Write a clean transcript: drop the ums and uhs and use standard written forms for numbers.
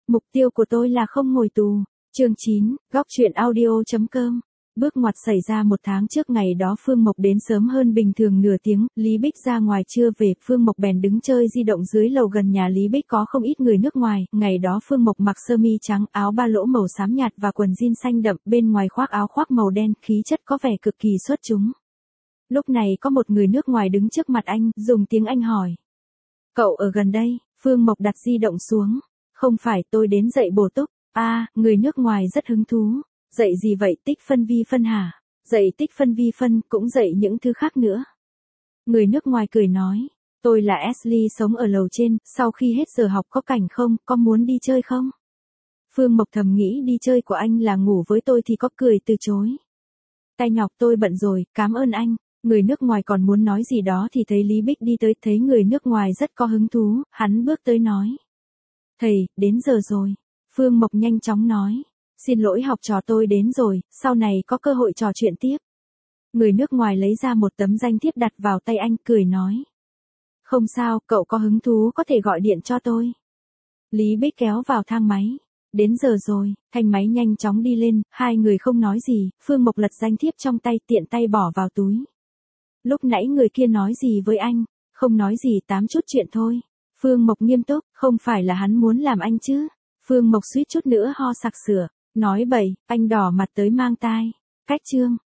Mục tiêu của tôi là không ngồi tù. Chương 9, góc truyện audio.com. Bước ngoặt xảy ra 1 tháng trước, ngày đó Phương Mộc đến sớm hơn bình thường nửa tiếng, Lý Bích ra ngoài chưa về, Phương Mộc bèn đứng chơi di động dưới lầu gần nhà Lý Bích có không ít người nước ngoài, ngày đó Phương Mộc mặc sơ mi trắng, áo ba lỗ màu xám nhạt và quần jean xanh đậm, bên ngoài khoác áo khoác màu đen, khí chất có vẻ cực kỳ xuất chúng. Lúc này có một người nước ngoài đứng trước mặt anh, dùng tiếng Anh hỏi. Cậu ở gần đây? Phương Mộc đặt di động xuống. Không phải, tôi đến dạy bổ túc. Người nước ngoài rất hứng thú. Dạy gì vậy? Tích phân vi phân hả? Dạy tích phân vi phân, cũng dạy những thứ khác nữa. Người nước ngoài cười nói. Tôi là Ashley, sống ở lầu trên, sau khi hết giờ học có cảnh không, có muốn đi chơi không? Phương Mộc thầm nghĩ đi chơi của anh là ngủ với tôi thì có, cười từ chối. Tay nhọc, tôi bận rồi, cảm ơn anh. Người nước ngoài còn muốn nói gì đó thì thấy Lý Bích đi tới, thấy người nước ngoài rất có hứng thú, hắn bước tới nói. Thầy, đến giờ rồi. Phương Mộc nhanh chóng nói. Xin lỗi, học trò tôi đến rồi, sau này có cơ hội trò chuyện tiếp. Người nước ngoài lấy ra một tấm danh thiếp đặt vào tay anh, cười nói. Không sao, cậu có hứng thú có thể gọi điện cho tôi. Lý Bích kéo vào thang máy. Đến giờ rồi, thanh máy nhanh chóng đi lên, hai người không nói gì, Phương Mộc lật danh thiếp trong tay, tiện tay bỏ vào túi. Lúc nãy người kia nói gì với anh? Không nói gì, tám chút chuyện thôi. Phương Mộc nghiêm túc, không phải là hắn muốn làm anh chứ? Phương Mộc suýt chút nữa ho sặc sửa, nói bậy, anh đỏ mặt tới mang tai. Cách chương.